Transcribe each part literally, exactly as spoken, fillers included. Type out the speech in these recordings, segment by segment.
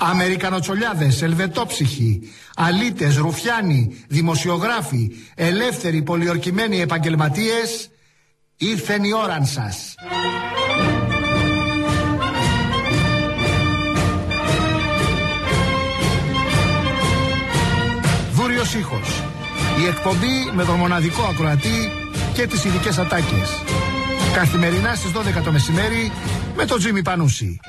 Αμερικανοτσολιάδες, ελβετόψυχοι, αλήτες, ρουφιάνοι, δημοσιογράφοι, ελεύθεροι, πολιορκημένοι επαγγελματίες, ήρθεν η ώραν σας. Δούριος ήχος. Η εκπομπή με τον μοναδικό ακροατή και τις ειδικές ατάκες. Καθημερινά στις δώδεκα το μεσημέρι με τον Τζίμι Πανούση.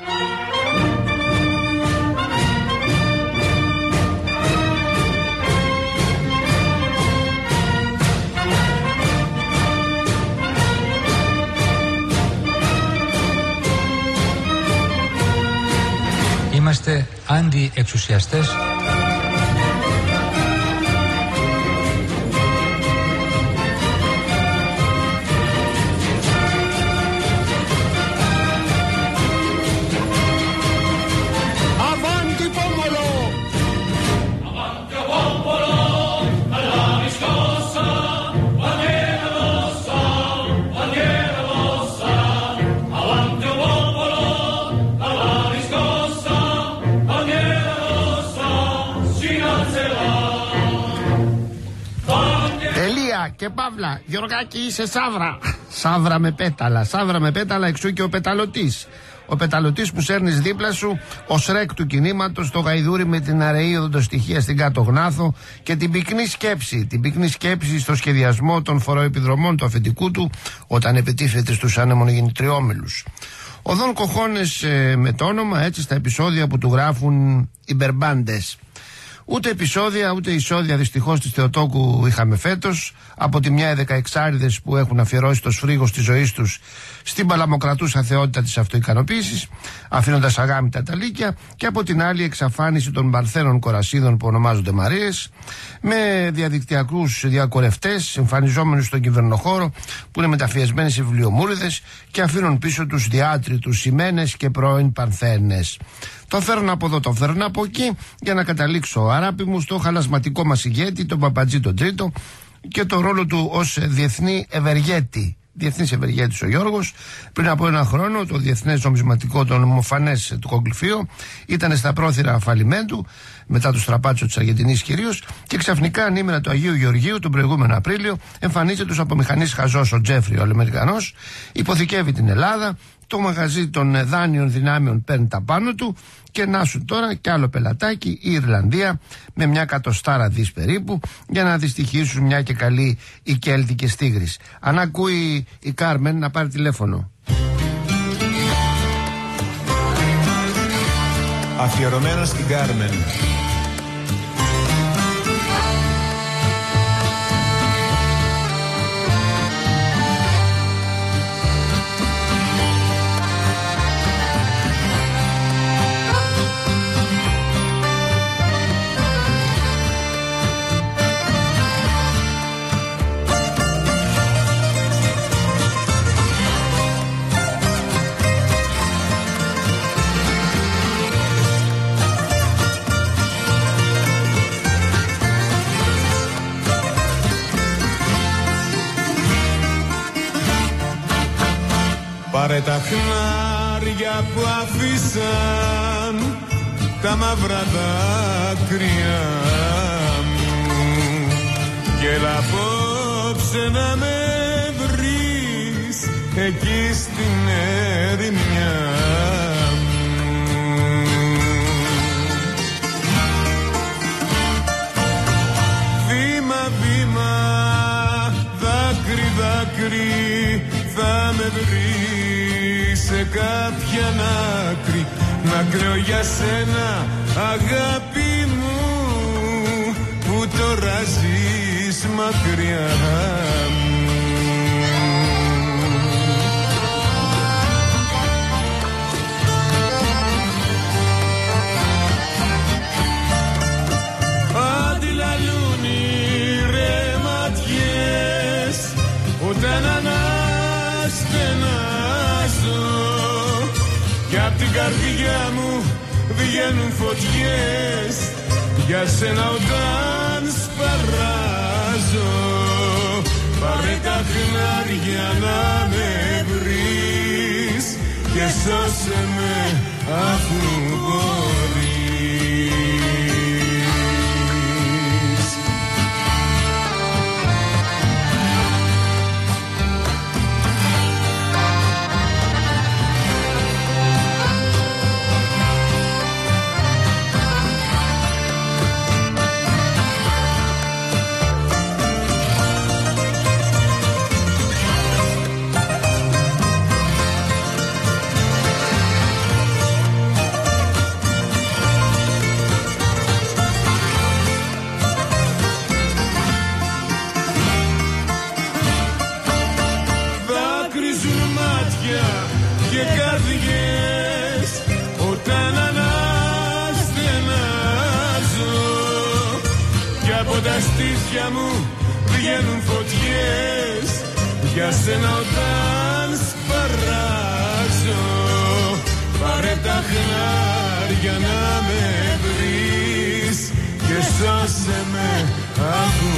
Είμαστε αντιεξουσιαστές. Και Παύλα, Γιωργάκη, είσαι σαύρα. Σαύρα με πέταλα, σαύρα με πέταλα, εξού και ο πεταλωτής. Ο πεταλωτής που σέρνεις δίπλα σου, ο σρέκ του κινήματος, το γαϊδούρι με την αραιή οδοντοστοιχεία στην κάτω γνάθο και την πυκνή σκέψη. Την πυκνή σκέψη στο σχεδιασμό των φοροεπιδρομών του αφεντικού του, όταν επιτίθεται στους ανεμονογεννητριόμελους. Ο Δον Κοχώνες ε, με το όνομα, έτσι στα επεισόδια που του γράφουν οι μπερμπάντες. Ούτε επεισόδια ούτε εισόδια δυστυχώς της Θεοτόκου είχαμε φέτος. Από τη μια οι δεκαεξάριδες που έχουν αφιερώσει το σφρίγος της ζωής τους στην παλαμοκρατούσα θεότητα της αυτοικανοποίησης, αφήνοντας αγάμητα τα λύκια, και από την άλλη εξαφάνιση των παρθένων κορασίδων που ονομάζονται Μαρίες, με διαδικτυακούς διακορευτές εμφανιζόμενους στον κυβερνοχώρο που είναι μεταφιεσμένοι σε βιβλιομούριδες και αφήνουν πίσω τους διάτριτους σημαίνες και πρώην παρθένες. Το φέρνω από εδώ, το φέρνω από εκεί, για να καταλήξω, αράπη μου, στο χαλασματικό μας ηγέτη, τον Παπατζή τον Τρίτο, και το ρόλο του ως διεθνή ευεργέτη. Διεθνής ευεργέτης ο Γιώργος. Πριν από ένα χρόνο, το Διεθνές Νομισματικό, το νομοφανές του Κογκλυφείο, ήταν στα πρόθυρα φαλιμέντου, μετά το στραπάτσο της Αργεντινής κυρίως, και ξαφνικά ανήμερα του Αγίου Γεωργίου, τον προηγούμενο Απρίλιο, εμφανίζεται τους από μηχανής χαζός ο Τζέφρι, ο Αμερικανός, υποθηκεύει την Ελλάδα. Το μαγαζί των δάνειων δυνάμεων παίρνει τα πάνω του, και να σου τώρα κι άλλο πελατάκι, η Ιρλανδία, με μια κατοστάρα δις περίπου, για να δυστυχήσουν μια και καλή οι Κέλτικες Τίγρης. Αν ακούει η Κάρμεν, να πάρει τηλέφωνο. Αφιερωμένο στην Κάρμεν. Πάρε τα χνάρια που αφήσαν τα μαύρα δάκρυα μου, και έλα απόψε να με βρεις εκεί στην ερημιά μου. Βήμα, βήμα, δάκρυ, δάκρυ, θα με βρεις σε κάποια άκρη, να κλαίω για σένα, αγάπη μου, που τώρα ζεις μακριά μου. Αντιλαλούν οι ρε ματιές, όταν αναστενάζω, κι απ' την καρδιά μου βγαίνουν φωτιές για σένα όταν σπαράζω. Πάρε τα χνάρια να με βρεις και σώσε με αφού μπορείς. Από τα στήθια μου βγαίνουν φωτιές, για σένα όταν σπαράζω. Πάρε τα χνάρια να με βρεις και σώσε με αφού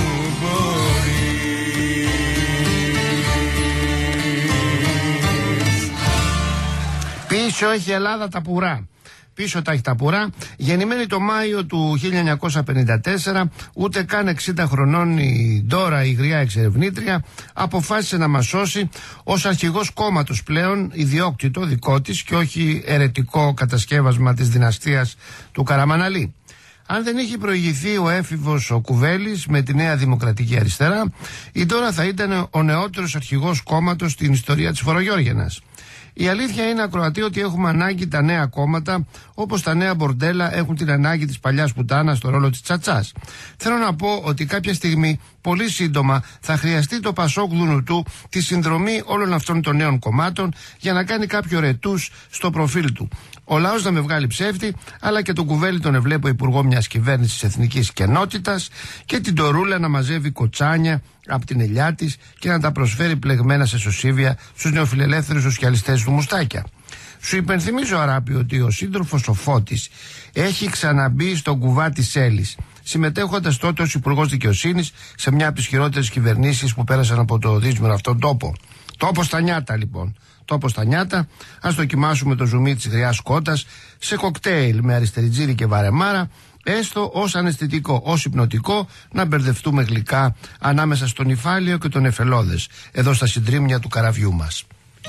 μπορείς. Πίσω έχει η Ελλάδα τα πουρά. Πίσω τα έχει τα πουρά. Γεννημένη το Μάιο του χίλια εννιακόσια πενήντα τέσσερα, ούτε καν εξήντα χρονών η Ντόρα, η γριά εξερευνήτρια, αποφάσισε να μας σώσει ως αρχηγός κόμματος πλέον, ιδιόκτητο δικό της και όχι αιρετικό κατασκεύασμα της δυναστείας του Καραμαναλή. Αν δεν είχε προηγηθεί ο έφηβος ο Κουβέλης με τη Νέα Δημοκρατική Αριστερά, η Ντόρα θα ήταν ο νεότερος αρχηγός κόμματος στην ιστορία της Φορογιώργενας. Η αλήθεια είναι, ακροατή, ότι έχουμε ανάγκη τα νέα κόμματα, όπως τα νέα μπορντέλα έχουν την ανάγκη της παλιάς πουτάνας στο ρόλο της τσατσάς. Θέλω να πω ότι κάποια στιγμή, πολύ σύντομα, θα χρειαστεί το Πασόκ Δουνουτού τη συνδρομή όλων αυτών των νέων κομμάτων για να κάνει κάποιο ρετούς στο προφίλ του. Ο λαός να με βγάλει ψεύτη, αλλά και τον Κουβέλη τον εβλέπω υπουργό μιας κυβέρνησης εθνικής κενότητας και την Ντορούλα να μαζεύει κοτσάνια από την ελιά της και να τα προσφέρει πλεγμένα σε σωσίβια στους νεοφιλελεύθερους σοσιαλιστές του Μουστάκια. Σου υπενθυμίζω, Αράπη, ότι ο σύντροφος ο Φώτης έχει ξαναμπεί στον κουβά της Έλλης, συμμετέχοντας τότε ως υπουργός δικαιοσύνης σε μια από τις χειρότερες κυβερνήσεις που πέρασαν από το δύσμερο αυτόν τόπο. Τόπο στα νιάτα, λοιπόν. Τόπο στα νιάτα. Ας δοκιμάσουμε το ζουμί της γριάς κότας σε κοκτέιλ με αριστεριτζίδι και βαρεμάρα, έστω ως αναισθητικό, ως υπνοτικό, να μπερδευτούμε γλυκά ανάμεσα στον υφάλιο και τον εφελώδες, εδώ στα συντρίμμια του καραβιού μας.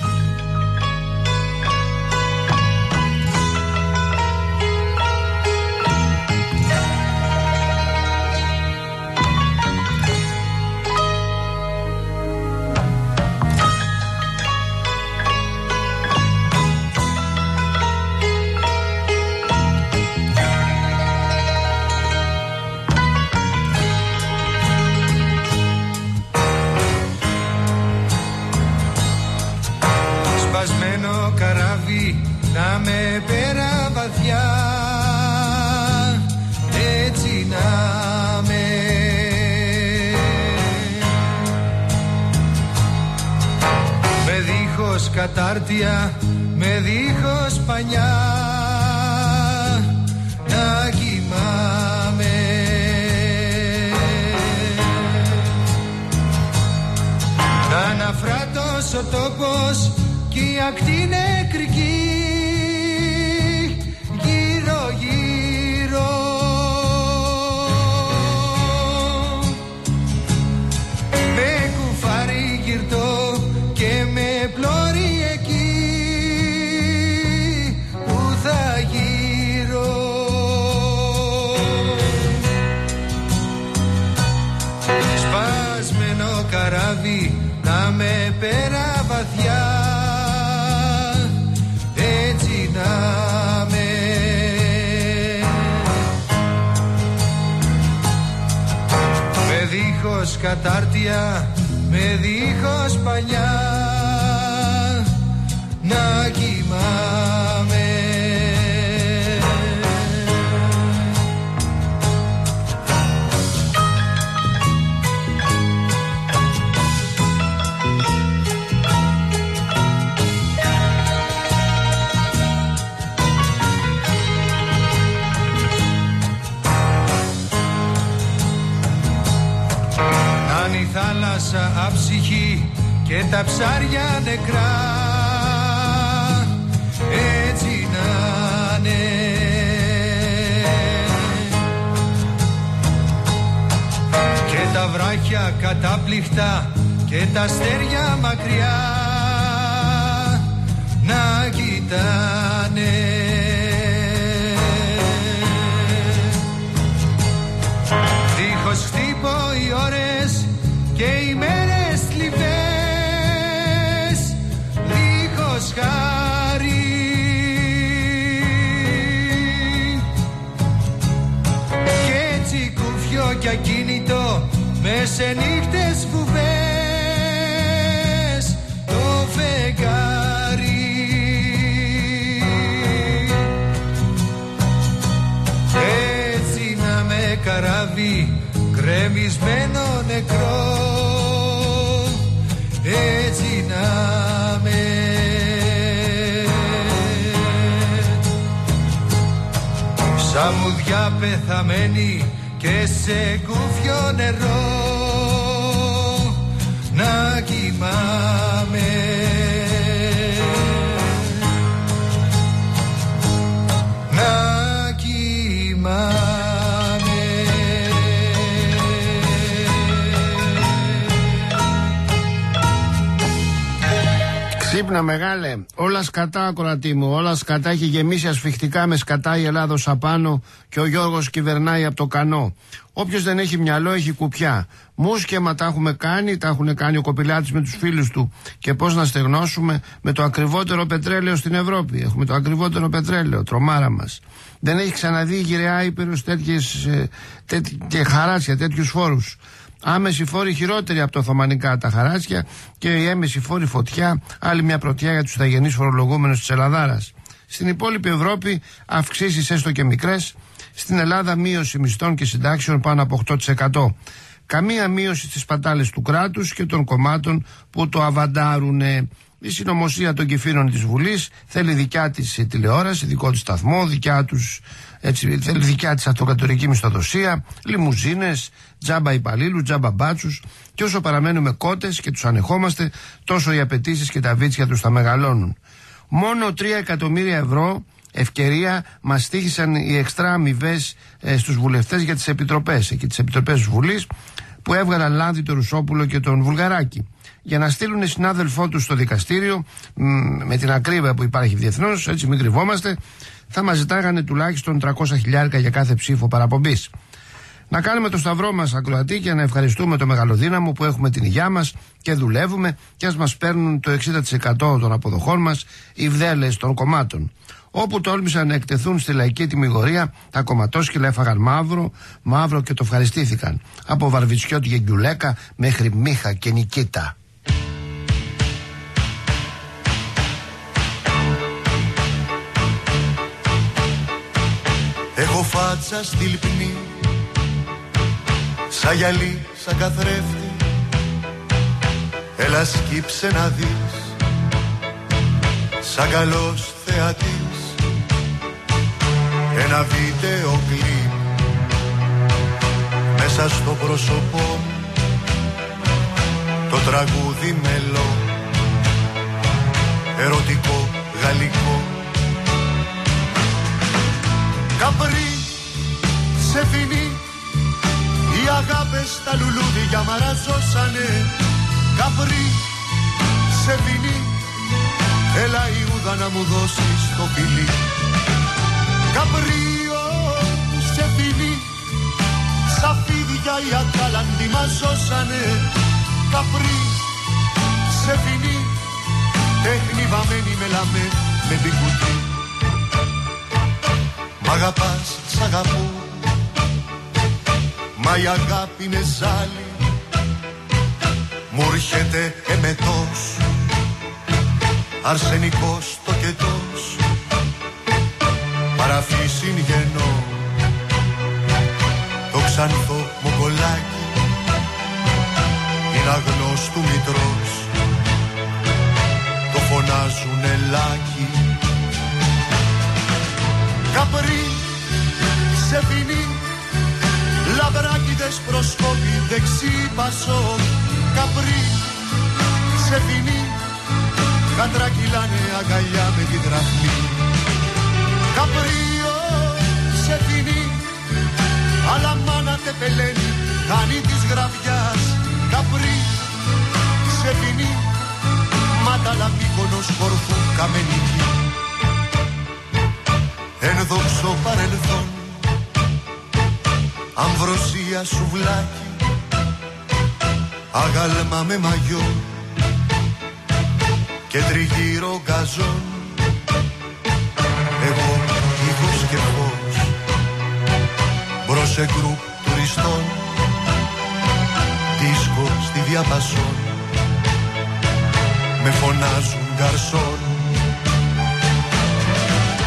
Να με πέρα βαθιά, έτσι να με. Με δίχως κατάρτια, με δίχως πανιά, να κοιμάμαι. Να αναφράτως ο τόπος κι η ακτή νεκρική, γύρω γύρω. Με κουφάρι γυρτό και με πλώρη εκεί που θα γύρω. Σπασμένο καράβι να με πέρα βαθιά, έτσι να με. Με δίχως κατάρτια, με δίχως πανιά, να κοιμάμαι. Θάλασσα αψυχή και τα ψάρια νεκρά, έτσι να είναι. Και τα βράχια κατάπληκτα και τα αστέρια μακριά να κοιτάνε. Δίχως χτύπω οι ώρες και οι μέρες θλιβές, δίχως χάρη. Κι έτσι κουφιό κι ακίνητο μες σε νύχτες βουβές το φεγγάρι. Έτσι να με καράβι κρεμισμένο νεκρό, έτσι να με. Σαν μουδιά πεθαμένη και σε κούφιο νερό να κοιμάμαι. Να κοιμάμαι. Ξύπνα μεγάλε, όλα σκατά ακροατή μου, όλα σκατά, έχει γεμίσει ασφιχτικά με σκατά η Ελλάδος απάνω και ο Γιώργος κυβερνάει από το κανό. Όποιος δεν έχει μυαλό έχει κουπιά. Μουσκεμα τα έχουμε κάνει, τα έχουν κάνει ο Κοπηλάτης με τους φίλους του. Και πώς να στεγνώσουμε με το ακριβότερο πετρέλαιο στην Ευρώπη. Έχουμε το ακριβότερο πετρέλαιο, τρομάρα μας. Δεν έχει ξαναδεί η γυραιά Ήπειρος τέτοιες, τέτοια χαράτσια, τέτοιους φόρους. Άμεση φόροι χειρότεροι από το Οθωμανικά τα χαράτσια και η έμεση φόρη φωτιά, άλλη μια πρωτιά για τους ηθαγενείς φορολογούμενους της Ελλαδάρας. Στην υπόλοιπη Ευρώπη αυξήσεις έστω και μικρές, στην Ελλάδα μείωση μισθών και συντάξεων πάνω από οκτώ τοις εκατό. Καμία μείωση στις πατάλες του κράτους και των κομμάτων που το αβαντάρουνε. Η συνωμοσία των κεφύρων της Βουλής θέλει δικιά της τηλεόραση, δικό της σταθμό, δικιά τους, έτσι, θέλει δικιά της αυτοκρατορική μισθοδοσία, λιμουζίνες, τζάμπα υπαλλήλους, τζάμπα μπάτσους, και όσο παραμένουμε κότες και τους ανεχόμαστε, τόσο οι απαιτήσεις και τα βίτσια τους θα μεγαλώνουν. Μόνο τρία εκατομμύρια ευρώ ευκαιρία μας τύχησαν οι εξτρά αμοιβές ε, στους βουλευτές για τις επιτροπές και τις επιτροπές της Βουλής που έβγαλαν Λάνδη, τον Ρουσόπουλο και τον Βουλγαράκη, για να στείλουν συνάδελφό τους στο δικαστήριο με την ακρίβεια που υπάρχει διεθνώς, έτσι μην κρυβόμαστε, θα μας ζητάγανε τουλάχιστον τριακόσια χιλιάρικα για κάθε ψήφο παραπομπής. Να κάνουμε το σταυρό μας ακροατή και να ευχαριστούμε το μεγαλοδύναμο που έχουμε την υγειά μας και δουλεύουμε, και ας μας παίρνουν το εξήντα τοις εκατό των αποδοχών μας οι βδέλες των κομμάτων. Όπου τόλμησαν να εκτεθούν στη λαϊκή τιμιγορία, τα κομματόσκυλα έφαγαν μαύρο, μαύρο και το ευχαριστήθηκαν. Από Βαρβιτσιώτη και Γκιουλέκα μέχρι Μίχα και Νικίτα. Έχω φάτσα στη λιπνή, σαν γυαλί, σαν καθρέφτη. Έλα σκύψε να δεις, σαν καλός θεατής. Ένα βίντεο κλιπ μέσα στο πρόσωπό μου, το τραγούδι μελό, ερωτικό, γαλλικό. Καπρί, σε φινί, οι αγάπες στα λουλούδια μαραζώσανε. Καπρί, σε φινί, έλα Ιούδα να μου δώσεις το φιλί. Καπρίο, σε φινί, σαν φίδια οι ατάλαντοι μας ζώσανε. Καπρί, σε φινί, τέχνη βαμμένη με λαμέ με την κουτί. Μ' αγαπάς, σ' αγαπώ, μα η αγάπη είναι ζάλι. Μου έρχεται εμετός, αρσενικός τοκετός, παραφύσιν γεννό, το ξανθό μογκολάκι, είναι αγνός του μητρός, το φωνάζουν ελάκι. Καπρί, σε φινί, λαμπράκιδες προσκόπη δεξί πασό. Καπρί, σε φινί, γάντρα κυλάνε αγκαλιά με τη δραχμή. Καπρίο, σε φινί, αλλά μάνα τεπελένει, κάνει της γραβιάς. Καπρί, σε φινί, μάταλα Μύκονος, Κορφού, Καμενική. Ενδόξω παρελθόν, αμβροσία σουβλάκι, αγάλμα με μαγιό και τριγύρω γκαζόν. Εγώ ήχος και φως, μπρος σε γκρουπ τουριστών, δίσκο στη διαπασόν, με φωνάζουν γκαρσόν.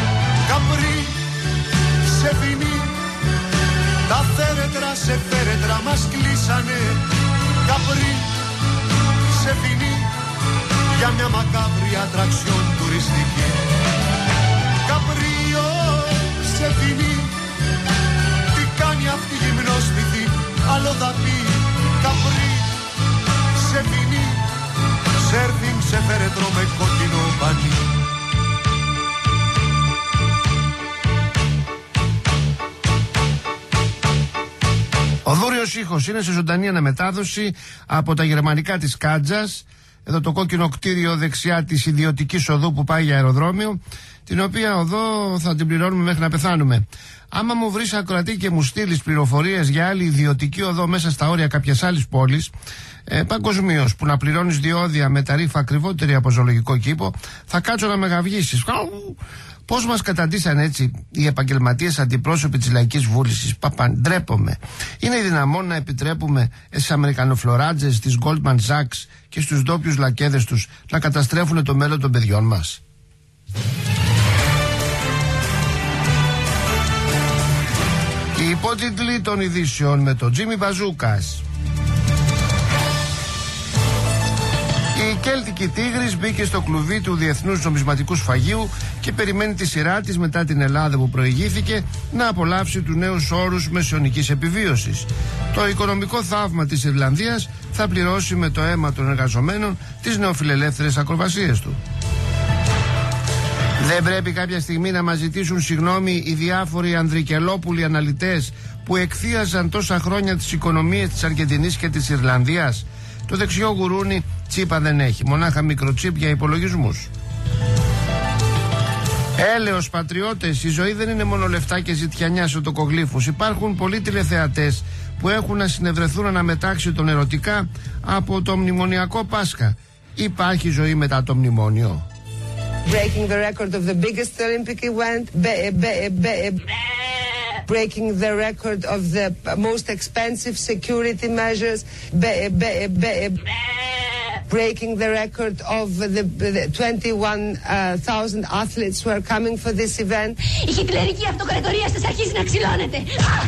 Καπρί, σε φινί, τα θέρετρα σε φέρετρα πόρτα μας κλείσανε. Καπρί, σε φινί, για μια μακάβρια ατραξιόν τουριστική. Καπρίο, σε φινί, τι κάνει αυτή η γυμνόσπιθη, άλλο θα πει. Καπρί, σε φινί, σέρφινγκ σε φέρετρο με κόκκινο πανί. Ο Δούριος ήχος είναι σε ζωντανή αναμετάδοση από τα γερμανικά της Κάντζας. Εδώ το κόκκινο κτίριο δεξιά της ιδιωτικής οδού που πάει για αεροδρόμιο, την οποία οδό θα την πληρώνουμε μέχρι να πεθάνουμε. Άμα μου βρεις ακροατή και μου στείλεις πληροφορίες για άλλη ιδιωτική οδό μέσα στα όρια κάποιας άλλης πόλης, ε, παγκοσμίως, που να πληρώνεις διόδια με ταρίφα ακριβότερη από ζωολογικό κήπο, θα κάτσω να με γαυγίσεις. Πώς μας καταντήσαν έτσι οι επαγγελματίες αντιπρόσωποι της Λαϊκής Βούλησης? Παπαντρέπομαι. Είναι δυναμόν να επιτρέπουμε στις Αμερικανοφλωράτζες της Goldman Sachs και στους ντόπιους λακέδες τους να καταστρέφουν το μέλλον των παιδιών μας? Οι υπότιτλοι των ειδήσεων με τον Τζίμι Μπαζούκας. Η Κέλτικη Τίγρης μπήκε στο κλουβί του Διεθνούς Νομισματικού Σφαγείου και περιμένει τη σειρά της μετά την Ελλάδα που προηγήθηκε να απολαύσει τους νέους όρους μεσαιωνικής επιβίωσης. Το οικονομικό θαύμα της Ιρλανδίας θα πληρώσει με το αίμα των εργαζομένων τις νεοφιλελεύθερες ακροβασίες του. Δεν πρέπει κάποια στιγμή να μας ζητήσουν συγγνώμη οι διάφοροι ανδρικελόπουλοι αναλυτές που εκθίαζαν τόσα χρόνια τις οικονομίες της Αργεντινής και της Ιρλανδίας? Το δεξιό γουρούνι τσίπα δεν έχει, μονάχα μικροτσίπ για υπολογισμούς. Έλεος πατριώτες, η ζωή δεν είναι μόνο λεφτά και ζητιανιά σε οτοκογλύφους. Υπάρχουν πολλοί τηλεθεατές που έχουν να συνευρεθούν αναμετάξει τον ερωτικά από το μνημονιακό Πάσχα. Υπάρχει ζωή μετά το μνημόνιο? Breaking the record of the biggest Olympic event, be, be, be, breaking the record of the most expensive security measures, be, be, be, breaking the record of the, the twenty-one thousand uh, athletes who are coming for this event. Η χιτλερική αυτοκρατορία σας αρχίζει να ξυλώνεται.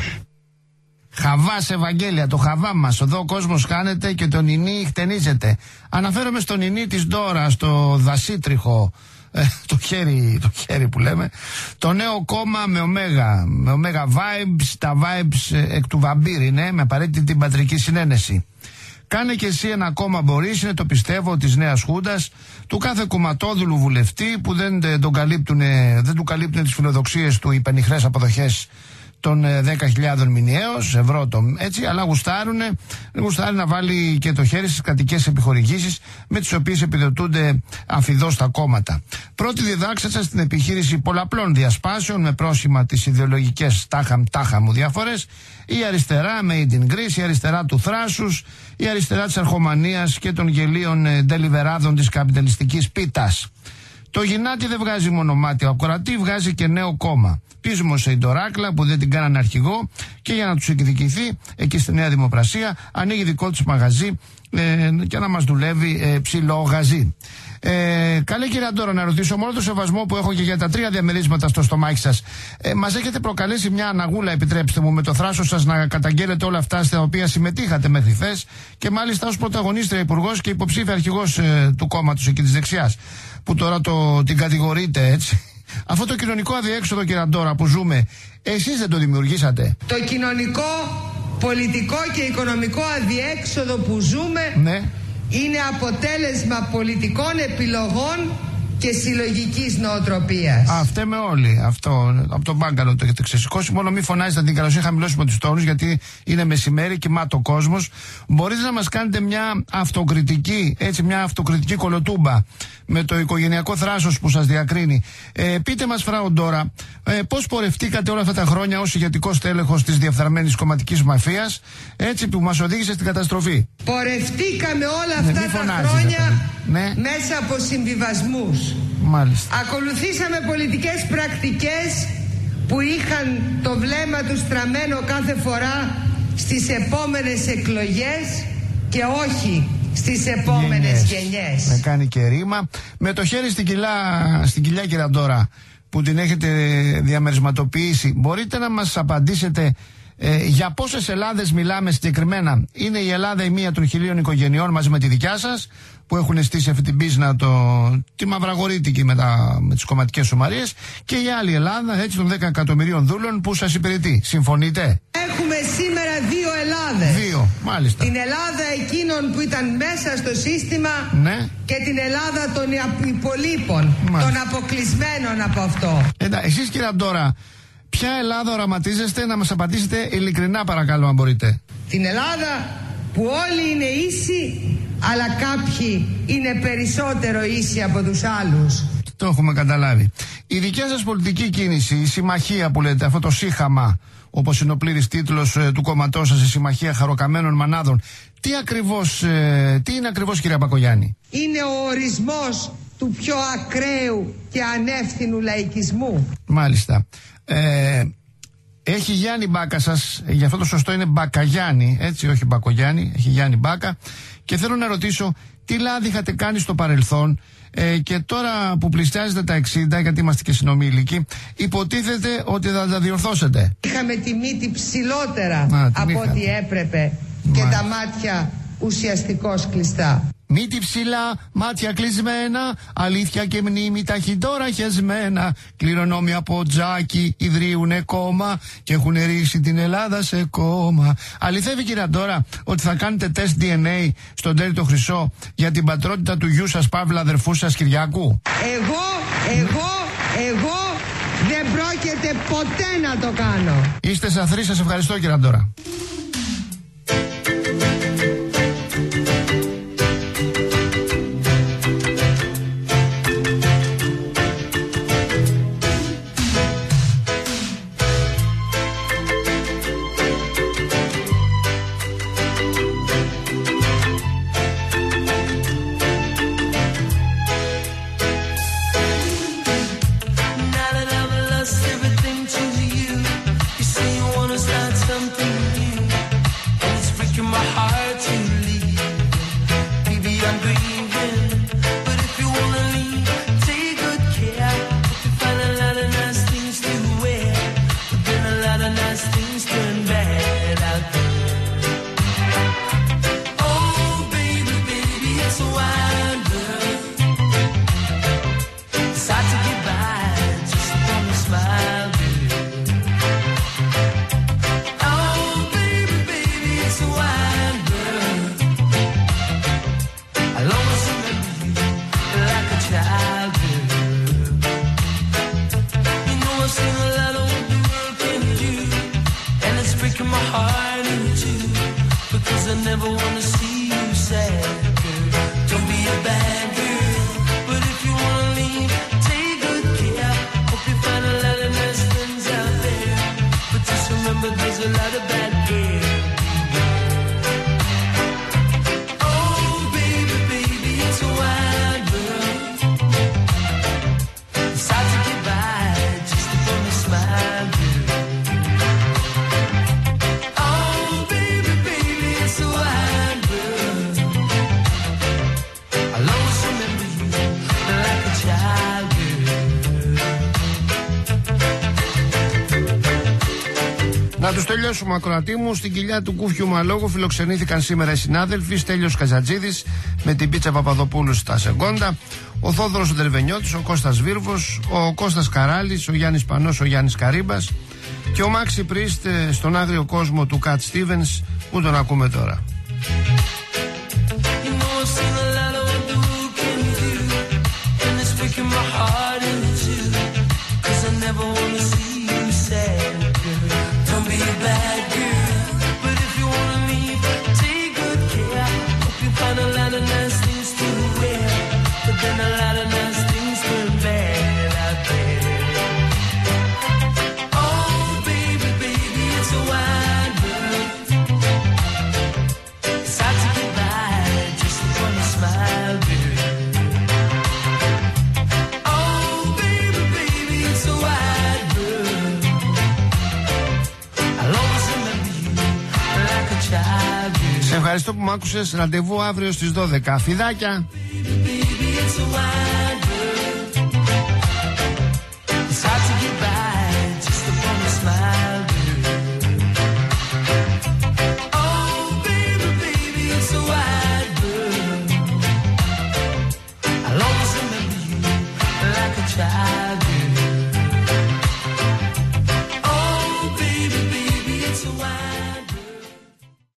Χαβάς Ευαγγέλια, το χαβά μας. Εδώ ο κόσμος χάνεται και το νινί χτενίζεται. Αναφέρομαι στο νινί της Ντόρα, στο δασίτριχο, ε, το χέρι, το χέρι που λέμε. Το νέο κόμμα με ωμέγα, με ωμέγα vibes, τα vibes ε, εκ του βαμπύρ είναι, με απαραίτητη την πατρική συνένεση. Κάνε και εσύ ένα κόμμα μπορείς, είναι το πιστεύω της νέας Χούντας, του κάθε κομματόδουλου βουλευτή που δεν, τον καλύπτουν, δεν του καλύπτουν τις φιλοδοξίες του οι πενιχρές αποδοχές των δέκα χιλιάδων μηνιαίως ευρώ το, έτσι, αλλά γουστάρουν, γουστάρουν να βάλει και το χέρι στις κρατικές επιχορηγήσεις με τις οποίες επιδοτούνται αφιδώς τα κόμματα. Πρώτη διδάξασα στην επιχείρηση πολλαπλών διασπάσεων με πρόσημα τις ιδεολογικές τάχαμ τάχα μου διαφορές, η αριστερά made in Greece, η αριστερά του θράσους, η αριστερά της αρχομανίας και των γελίων ντελιβεράδων της καπιταλιστικής πίτας. Το γυνάτι δεν βγάζει μόνο μάτι, ο ακροατή βγάζει και νέο κόμμα. Πείσμωσε η Ντοράκλα που δεν την κάνανε αρχηγό και για να τους εκδικηθεί εκεί στη Νέα Δημοκρασία ανοίγει δικό τους μαγαζί ε, και να μας δουλεύει ε, ψηλό γαζί. Ε, καλή κυρία Ντόρα, να ρωτήσω, με όλο το σεβασμό που έχω και για τα τρία διαμερίσματα στο στομάχι σας, ε, μας έχετε προκαλέσει μια αναγούλα, επιτρέψτε μου, με το θράσος σας να καταγγέλλετε όλα αυτά στα οποία συμμετείχατε μέχρι χθες και μάλιστα ως πρωταγωνίστρια υπουργός και υποψήφια αρχηγός ε, του κόμματος εκεί της δεξιάς, που τώρα το, την κατηγορείτε έτσι. Αυτό το κοινωνικό αδιέξοδο, κύριε Ντόρα, που ζούμε, εσείς δεν το δημιουργήσατε? Το κοινωνικό, πολιτικό και οικονομικό αδιέξοδο που ζούμε, ναι, είναι αποτέλεσμα πολιτικών επιλογών και συλλογικής νοοτροπίας. Α, φταίμε όλοι. Αυτό από τον μπάγκαλο το έχετε ξεσηκώσει. Μόνο μη φωνάζετε την καλοσύνη, χαμηλώσουμε τους τόνους, γιατί είναι μεσημέρι, κοιμάται ο κόσμος. Μπορείτε να μας κάνετε μια αυτοκριτική, έτσι, μια αυτοκριτική κολοτούμπα με το οικογενειακό θράσος που σας διακρίνει. Ε, πείτε μας, φράου Ντόρα, ε, πώς πορευτήκατε όλα αυτά τα χρόνια ως ηγετικός τέλεχος της διαφθαρμένης κομματικής μαφίας, έτσι, που μας οδήγησε στην καταστροφή? Πορευτήκαμε όλα αυτά ναι, τα φωνάζεις, χρόνια ναι, μέσα από συμβιβασμούς. Μάλιστα. Ακολουθήσαμε πολιτικές πρακτικές που είχαν το βλέμμα του στραμμένο κάθε φορά στις επόμενες εκλογές και όχι στις επόμενες γενιές. γενιές. Με κάνει και ρήμα. Με το χέρι στην κοιλιά, στην κοιλιά, κύριε Ντόρα, που την έχετε διαμερισματοποιήσει, μπορείτε να μας απαντήσετε Ε, για πόσες Ελλάδες μιλάμε συγκεκριμένα? Είναι η Ελλάδα η μία των χιλίων οικογενειών μαζί με τη δικιά σας, που έχουν στήσει αυτή την πίσνα, το, τη μαυραγορίτικη με, τα, με τις κομματικές σωμαρίες, και η άλλη Ελλάδα, έτσι, των δέκα εκατομμυρίων δούλων που σας υπηρετεί. Συμφωνείτε? Έχουμε σήμερα δύο Ελλάδες. Δύο, μάλιστα. Την Ελλάδα εκείνων που ήταν μέσα στο σύστημα, ναι, και την Ελλάδα των υπολείπων, μάλιστα, των αποκλεισμένων από αυτό. Εντάξει, εσείς κύριε Αντώρα, ποια Ελλάδα οραματίζεστε? Να μας απαντήσετε ειλικρινά παρακαλώ, αν μπορείτε. Την Ελλάδα που όλοι είναι ίσοι, αλλά κάποιοι είναι περισσότερο ίσοι από τους άλλους. Το έχουμε καταλάβει. Η δικιά σας πολιτική κίνηση, η συμμαχία που λέτε, αυτό το σύχαμα, όπως είναι ο πλήρης τίτλος ε, του κόμματός σας, η Συμμαχία Χαροκαμένων Μανάδων, τι ακριβώς, ε, τι είναι ακριβώς, κυρία Μπακογιάννη? Είναι ο ορισμός του πιο ακραίου και ανεύθυνου λαϊκισμού. Μάλιστα. Ε, έχει Γιάννη Μπάκα σας, γι' αυτό το σωστό είναι Μπακαγιάννη, έτσι, όχι Μπακογιάννη, έχει Γιάννη Μπάκα, και θέλω να ρωτήσω τι λάθη είχατε κάνει στο παρελθόν, ε, και τώρα που πλησιάζετε τα εξήντα, γιατί είμαστε και συνομήλικοι, υποτίθεται ότι θα τα διορθώσετε. Είχαμε τη μύτη ψηλότερα Α, από ό,τι έπρεπε. Μα... και τα μάτια ουσιαστικώς κλειστά. Μύτη ψηλά, μάτια κλεισμένα, αλήθεια και μνήμη ταχυντόρα χεσμένα. Κληρονόμοι από τζάκι ιδρύουνε κόμμα και έχουν ρίξει την Ελλάδα σε κόμμα. Αληθεύει, κύριε Αντώρα, ότι θα κάνετε τεστ ντι εν έι στον Τέρι το Χρυσό για την πατρότητα του γιου σας, Παύλα, αδερφού σας Κυριάκου? Εγώ, εγώ, εγώ δεν πρόκειται ποτέ να το κάνω. Είστε σαθροί, σας ευχαριστώ, κύριε Αντώρα. Να τους τελειώσουμε, ακροατή μου. Στην κοιλιά του Κούφιου Μαλόγου φιλοξενήθηκαν σήμερα οι συνάδελφοι Στέλιος Καζατζίδης με την Πίτσα Παπαδοπούλου στα Σεγκόντα, ο Θόδωρος Δερβενιώτης, ο Κώστας Βίρβος, ο Κώστας Καράλης, ο Γιάννης Πανός, ο Γιάννης Καρύμπας και ο Μάξι Πρίστ στον άγριο κόσμο του Κατ Στίβενς, που τον ακούμε τώρα. Ευχαριστώ που μ' άκουσες. Ραντεβού αύριο στις δώδεκα. Φιδάκια. to wine.